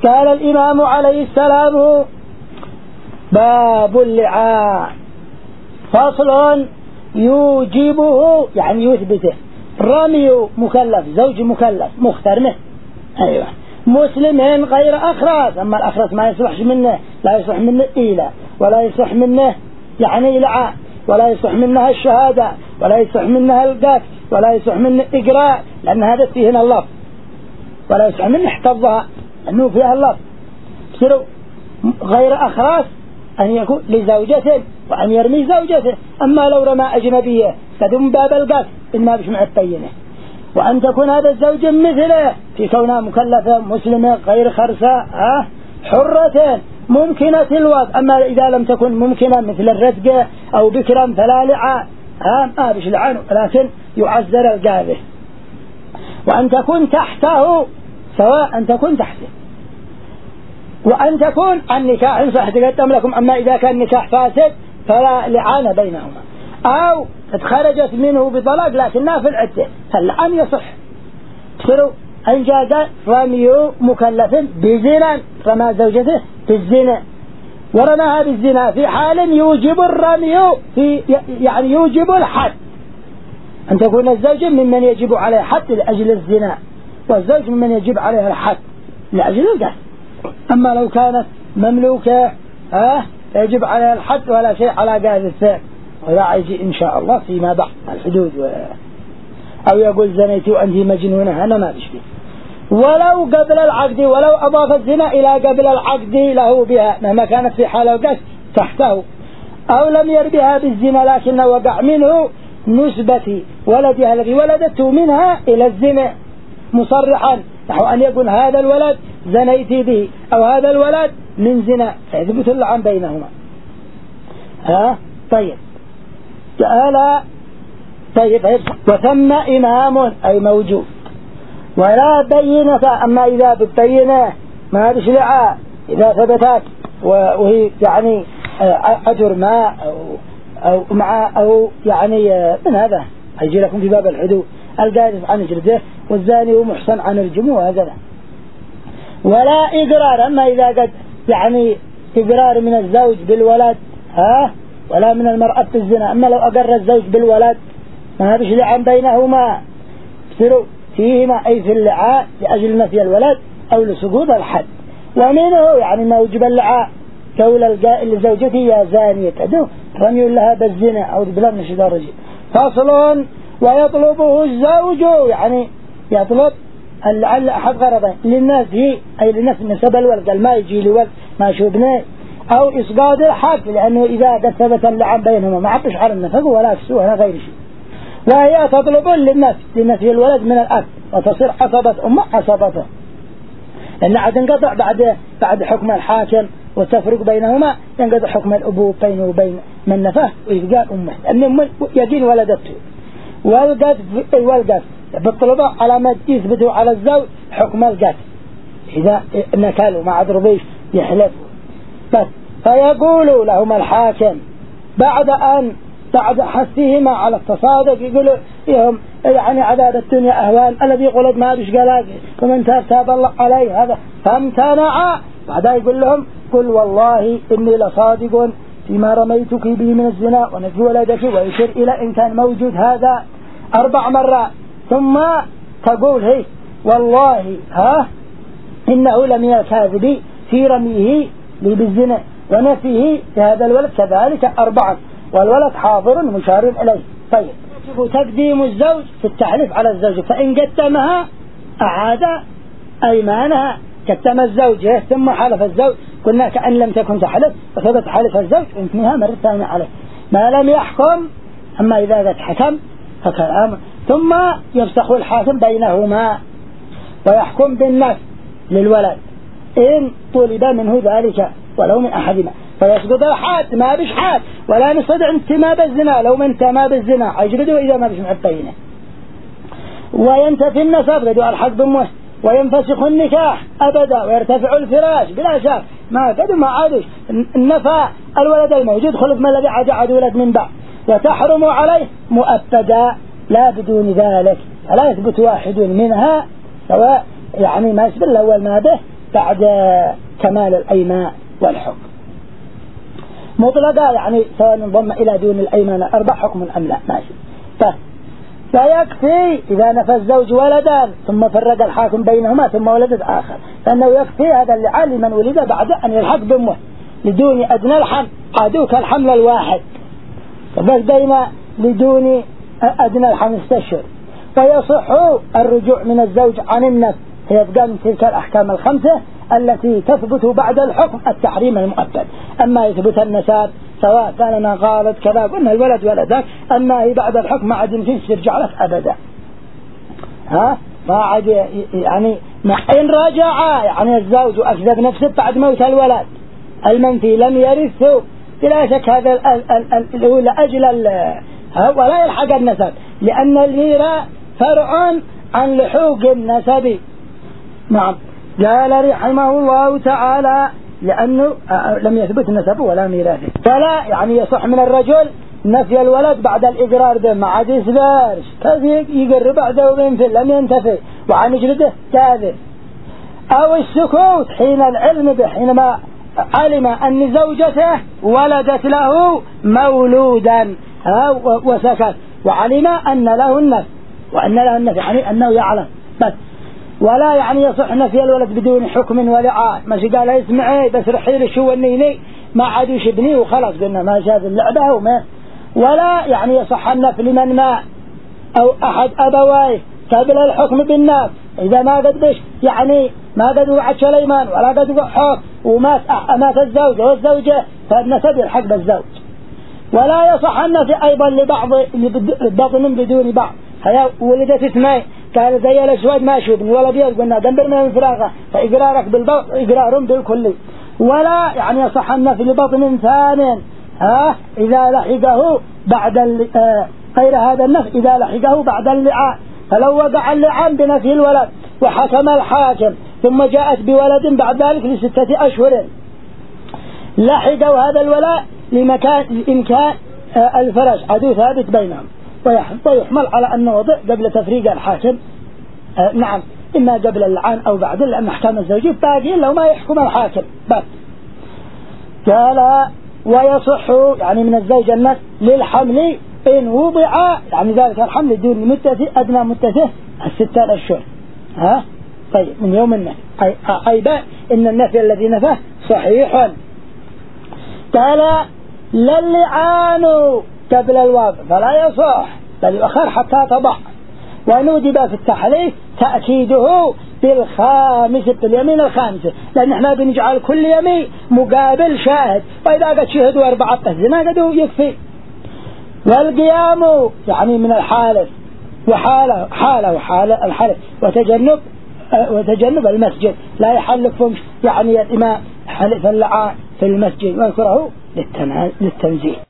قال الإمام عليه السلام: باب اللعان. فصل يوجبه يعني يثبته رمي مكلف، زوج مكلف مختار منه، أيوة، مسلم غير أخرس. أما الأخرس ما يصلح منه، لا يصلح منه إيلة، ولا يصلح منه يعني لعان، ولا يصلح منها الشهادة، ولا يصلح منها القتل، ولا يصلح منه إقراء، لأن هذا فيه هنا اللفظ، ولا يصلح منه احتفظها أنه فيها اللفظ. بسروا غير أخرس أن يكون لزوجته وأن يرمي زوجته. أما لو رمى أجنبية فدم باب القتل إنما بش مع الطينة. وأن تكون هذا الزوج مثله في كونها مكلفة مسلمة غير خرسة حرة ممكنة الوضع. أما إذا لم تكن ممكنة مثل الرزق أو بكرا فلا لعان، ما بش لعان، لكن يعذر القاذف. وأن تكون تحته، سواء أن تكون تحته وأن تكون النكاح صح تقدم لكم. أما إذا كان النكاح فاسد فلا لعان بينهما، أو قد خرجت منه بطلاق لكنها في العدة فاللعان يصح. بسروا أن جاز رمي مكلف بزنا، رمى زوجته بالزنا ورماها بالزنا في حال يوجب الرمي في يعني يوجب الحد، أن تكون الزوج ممن يجب عليه حد لأجل الزنا، والزوج ممن يجب عليه الحد لأجل القتل. أما لو كانت مملوكة يجب عليها الحد ولا شيء على قاذف، ولا يجي إن شاء الله فيما بعد الحدود أو يقول زنيت وأنت مجنونة، أنا ما بشبه. ولو قبل العقد، ولو أضاف الزنا إلى قبل العقد له بها مهما كانت في حال القتل تحته، أو لم يربها بالزنا لكن وقع منه نسبة ولدها الذي ولدته منها إلى الزنا مصرحا، نحو أن يقول هذا الولد زنيت به أو هذا الولد من زنا، فيثبت اللعان بينهما. طيب تعالى. طيب وثم إمام أي موجود ولا بينة. أما إذا بالبينة ما بشلعاء إذا ثبتت وهي يعني أجر ما أو مع أو يعني من هذا هيجي لكم في باب الحدود القاذف عن جلده والزاني ومحصن عن الجموع هذا. ولا إقرار. أما إذا قد يعني إقرار من الزوج بالولد ولا من المرأة بالزنا. أما لو أقر الزوج بالولد ما بش لعان بينهما، بسروا فيهما أي في اللعاء لأجل نفي الولد أو لسقوط الحد. ومنه يعني موجب اللعاء قول القائل لزوجته يا زانية أدو رمي لها بالزنا أو بلا من شدار رجل. فاصل ويطلبه الزوج يعني يطلب لعل أحد غرضه للناس هي أي للناس نسب الولد ما يجي لولد ما شبناه أو إسقاط الحد، لأنه إذا قد ثبت اللعان بينهما ما عبش على النفق ولا كسوه ولا غير شيء. وهي تطلب للناس لنفي الولد من الأب وتصير عصبة أمه عصبته، لأن عاد انقطع بعد حكم الحاكم والتفرق بينهما ينقطع حكم الأبوة بينه وبين من نفاه ويبقى أمه، لأن أمه يدين ولدته. والقذف بالطلبة على ما يثبتوا على الزوج حكم القذف إذا نكالوا ما عاد رضيش يحلفوا. بس فيقول لهم الحاكم بعد حثهما على التصادق يقولوا لهم يعني عذاب الدنيا أهوان الذي يقول ما بش قلاك ومن تاب الله عليه هذا فامتنع. بعدها يقول لهم قل والله إني لصادق فيما رميتك به من الزنا ونفي ولدك، ويشير إلى إن كان موجود هذا 4 مرات. ثم تقول هي والله إنه لمن الكاذب في رميه لي بالزنا ونفيه هذا الولد كذلك 4 والولد حاضر مشار إليه. طيب تقديم الزوج في التحليف على الزوجة، فإن قدمها أعاد أيمانها. قدم الزوجة ثم حلف الزوج قلنا كأن لم تكن تحلف وثبت حلف الزوج وانتنها مرة ثانية عليه ما لم يحكم. أما إذا ذات حكم فكلام ثم يفسخ الحاكم بينهما ويحكم بالنفس للولد إن طلب منه ذلك ولو من أحدهما، فيسقط الحاد ما بش حاد ولا نستطيع انتماء بالزنا لو من انتماء بالزنا يجلده إذا ما بش معطينه. وينتفي النسب قدوا الحق بمه وينفسخ النكاح أبدا ويرتفع الفراش بلا شك ما قدوا ما عادش النفى الولد الموجود خلف ما الذي عاد ولد من بعد، وتحرم عليه مؤبدا لا بدون ذلك فلا يثبت واحد منها سواء يعني ما يسبل الأول ما به بعد كمال الأيمان والحكم مطلقة، يعني سواء انضم إلى دون الأيمان الأربع حكم أم لا، ماشي. فيكفي إذا نفى الزوج ولدا ثم فرق الحاكم بينهما ثم ولد آخر، فإنه يكفي هذا اللعان لمن ولد بعد أن يلحق بأمه لدون أدنى الحمل، عادوك الحمل الواحد بس بين لدون أدنى الحمل 6 أشهر. ويصح الرجوع من الزوج عن النفس، يبقى من تلك الأحكام الخمسة التي تثبت بعد الحكم التحريم المؤبد. أما يثبت النساب سواء كان ما قالت كذا قلنا الولد ولدك، أما هي بعد الحكم ما عاد يمكن ترجع لك أبدا، ما عاد يعني إن رجع يعني الزوج وأكذب نفسه بعد موت الولد المنفي لم يرثه بلا شك هذا لأجل ولا يلحق النسب، لأن الميراث فرع عن لحوق النسب. نعم. قال رحمه الله تعالى لأنه لم يثبت نسبه ولا ميراثه، ولا يعني يصح من الرجل نفي الولد بعد الإقرار به، ما عاد يسبرش كيف يقر بعده وينفي لم ينتفي وعن جلده كاذب، أو السكوت حين العلم به، حينما علم أن زوجته ولدت له مولودا وسكت وعلم أن له النفس وأن له النفس، يعني أنه يعلم بس. ولا يعني يصح نفي الولد بدون حكم ولعان، ماشي قال اسمعي بس رحيل شو النيني ما عاد يشبني وخلاص قلنا ما شاف اللعبة وما. ولا يعني يصح النفي لمن ما أو أحد أبويه قبل الحكم بالنفس، إذا ما قد بش يعني ما قد وعد سليمان ولا قد وحق ومات الزوج والزوجة فالنسب يلحق بالزوج. ولا يصح النفي أيضا لبعض بطن بدون بعض، هيا ولدت اثنين قال زي الأسود ما شوفني ولا بيض قلنا دنبر من الفراغة فإقرارك بالبطن إقرار بالكلي. ولا يعني يصح النفي لبطن ثاني إذا لحقه بعد غير هذا النفي إذا لحقه بعد اللعان، فلو وقع اللعان بنفي الولد وحكم الحاكم ثم جاءت بولد بعد ذلك ل6 أشهر لحقوا هذا الولاء لإمكان الفرج عدو ثابت بينهم، ويحمل على أنه وضع قبل تفريق الحاكم، نعم إما قبل اللعان أو بعد، لأن أحكام الزوجية باقين لو ما يحكم الحاكم بس. قال ويصح يعني من الزوج النفس للحمل إن وضع، يعني ذلك الحمل دون مدته أدنى مدته 6 أشهر. طيب من يوم النفي أيضا إن النفي الذي نفاه صحيح. قال للعان قبل الوضع فلا يصح بل يؤخر حتى تضع، ونودب في التحليف تأكيده باليمين الخامسة، لأن احنا بنجعل كل يمين مقابل شاهد، وإذا قد شهدوا 4 الزنا قدوا يكفي. والقيام يعني من الحالف وحالة الحلف وتجنب المسجد، لا يحلفهم يعني الإمام حلف اللعان في المسجد ويكره للتنزيه.